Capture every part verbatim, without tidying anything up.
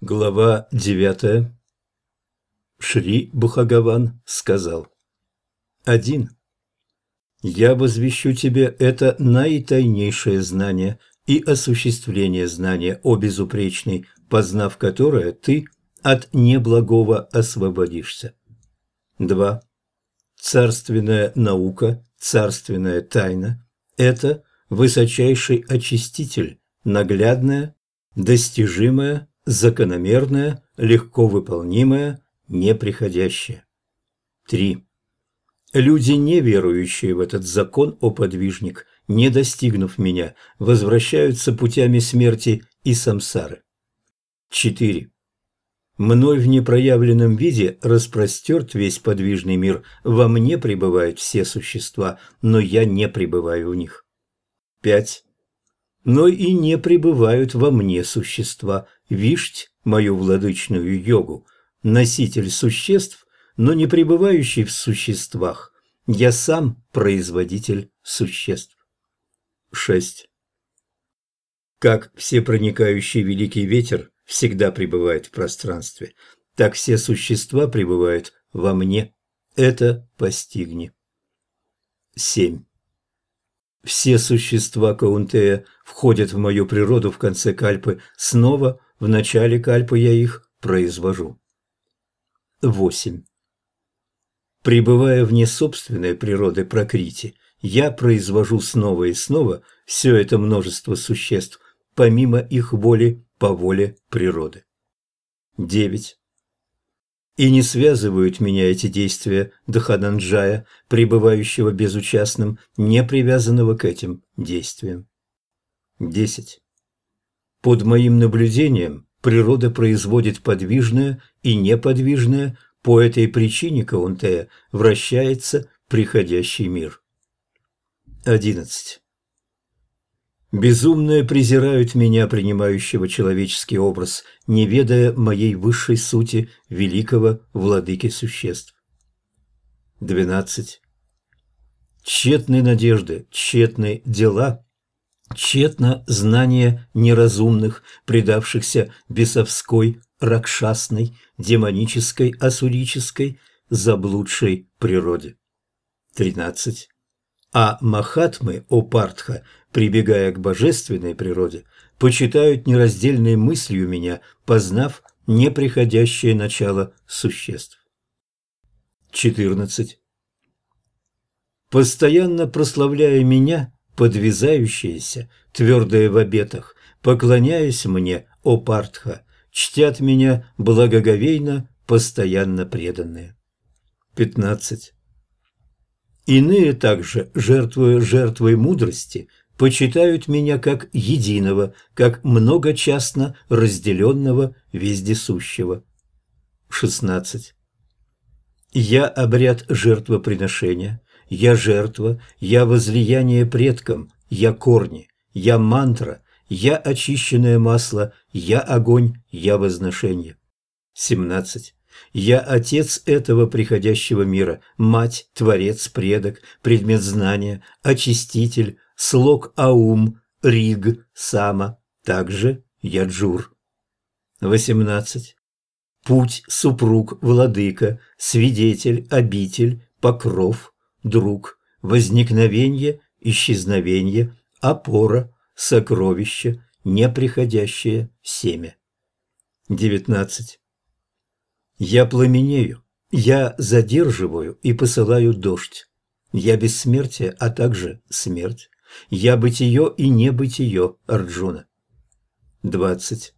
Глава девятая. Шри Бхагаван сказал: один. Я возвещу тебе это наитайнейшее знание и осуществление знания о безупречной, познав которое, ты от неблагого освободишься. два. Царственная наука, царственная тайна – это высочайший очиститель, наглядная, достижимая, закономерное, легко выполнимое, неприходящее. три. Люди, не верующие в этот закон, о подвижник, не достигнув меня, возвращаются путями смерти и самсары. четыре. Мной в непроявленном виде распростерт весь подвижный мир, во мне пребывают все существа, но я не пребываю в них. пять. Но и не пребывают во мне существа, вишть мою владычную йогу, носитель существ, но не пребывающий в существах, я сам производитель существ. шесть. Как всепроникающий великий ветер всегда пребывает в пространстве, так все существа пребывают во мне. Это постигни. семь. Все существа Каунтея входят в мою природу в конце кальпы, снова в начале кальпы я их произвожу. восемь. Пребывая вне собственной природы пракрити, я произвожу снова и снова все это множество существ, помимо их воли, по воле природы. девять. И не связывают меня эти действия Дхананджая, пребывающего безучастным, не привязанного к этим действиям. десять. Под моим наблюдением природа производит подвижное и неподвижное, по этой причине Каунтея вращается приходящий мир. одиннадцать. Безумные презирают меня, принимающего человеческий образ, не ведая моей высшей сути, великого владыки существ. двенадцать. Тщетны надежды, тщетны дела, тщетно знание неразумных, предавшихся бесовской, ракшасной, демонической, асурической, заблудшей природе. тринадцать. А махатмы, о Партха, прибегая к божественной природе, почитают нераздельной мыслью меня, познав неприходящее начало существ. четырнадцать. Постоянно прославляя меня, подвязающиеся, твердые в обетах, поклоняясь мне, о Партха, чтят меня благоговейно, постоянно преданные. пятнадцать. Иные также, жертвуя жертвой мудрости, почитают меня как единого, как многочастно разделенного вездесущего. шестнадцать. Я обряд жертвоприношения, я жертва, я возлияние предкам, я корни, я мантра, я очищенное масло, я огонь, я возношение. семнадцать. Я отец этого приходящего мира, мать, творец, предок, предмет знания, очиститель, слог аум, риг, сама, также я джур. восемнадцать. Путь, супруг, владыка, свидетель, обитель, покров, друг, возникновение, исчезновение, опора, сокровище, неприходящее семя. девятнадцать. Я пламенею, я задерживаю и посылаю дождь. Я бессмертие, а также смерть. Я бытие и небытие, Арджуна. двадцать.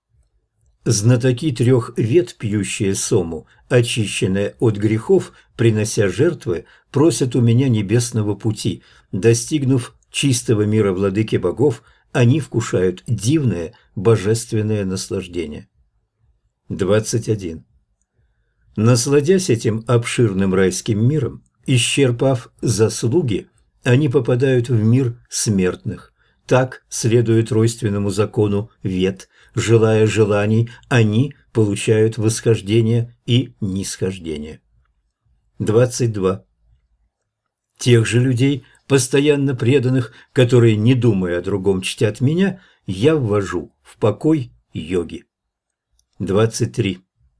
Знатоки трех вед, пьющие сому, очищенные от грехов, принося жертвы, просят у меня небесного пути. Достигнув чистого мира владыки богов, они вкушают дивное божественное наслаждение. двадцать один. Насладясь этим обширным райским миром, исчерпав заслуги, они попадают в мир смертных. Так, следуя тройственному закону вед, желая желаний, они получают восхождение и нисхождение. двадцать два. Тех же людей, постоянно преданных, которые, не думая о другом, чтят меня, я ввожу в покой йоги. двадцать три.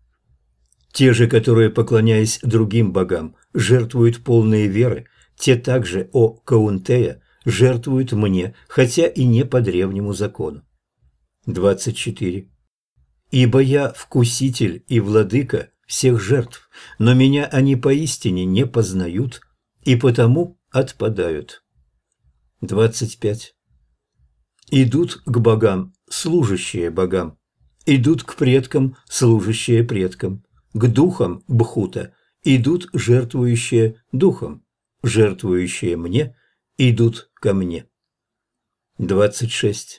Те же, которые, поклоняясь другим богам, жертвуют полные веры, те также, о Каунтея, жертвуют мне, хотя и не по древнему закону. двадцать четыре. Ибо я вкуситель и владыка всех жертв, но меня они поистине не познают и потому отпадают. двадцать пять. Идут к богам, служащие богам, идут к предкам, служащие предкам, к духам Бхута, идут жертвующие духом, жертвующие мне, идут ко мне. двадцать шесть.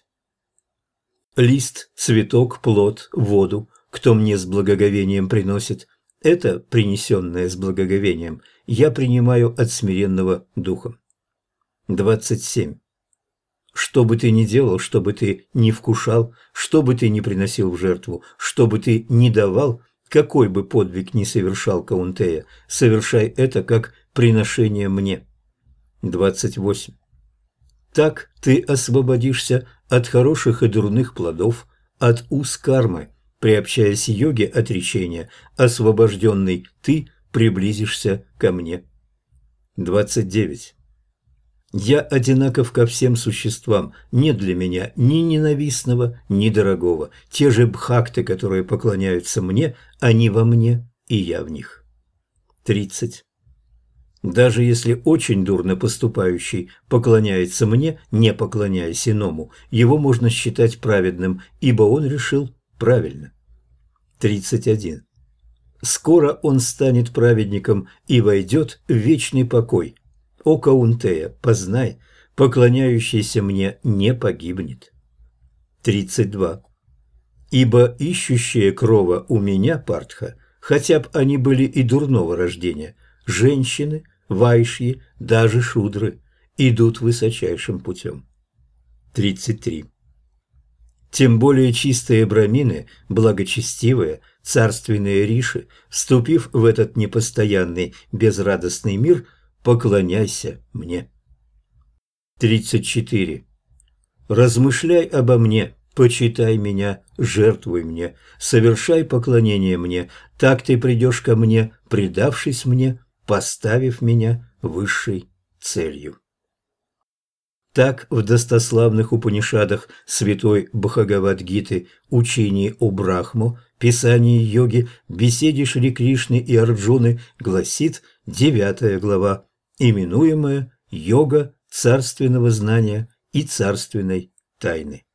Лист, цветок, плод, воду, кто мне с благоговением приносит, это, принесенное с благоговением, я принимаю от смиренного духом. двадцать семь. Что бы ты ни делал, что бы ты ни вкушал, что бы ты ни приносил в жертву, что бы ты ни давал, какой бы подвиг ни совершал Каунтея, совершай это как приношение мне. двадцать восемь. Так ты освободишься от хороших и дурных плодов, от уз кармы, приобщаясь йоге отречения, освобожденный ты приблизишься ко мне. двадцать девять. Я одинаков ко всем существам, нет для меня ни ненавистного, ни дорогого. Те же бхакты, которые поклоняются мне, они во мне, и я в них. тридцать. Даже если очень дурно поступающий поклоняется мне, не поклоняясь иному, его можно считать праведным, ибо он решил правильно. тридцать один. Скоро он станет праведником и войдет в вечный покой. О Каунтея, познай, поклоняющийся мне не погибнет. тридцать два. Ибо ищущие крова у меня, Партха, хотя б они были и дурного рождения, женщины, вайшьи, даже шудры, идут высочайшим путем. тридцать три. Тем более чистые брамины, благочестивые, царственные риши, вступив в этот непостоянный, безрадостный мир, поклоняйся мне. тридцать четыре. Размышляй обо мне, почитай меня, жертвуй мне, совершай поклонение мне, так ты придешь ко мне, предавшись мне, поставив меня высшей целью. Так в достославных Упанишадах святой Бхагавад-гиты, учении о Брахмо, писании йоги, беседе Шри Кришны и Арджуны гласит девятая глава, именуемая «Йога царственного знания и царственной тайны».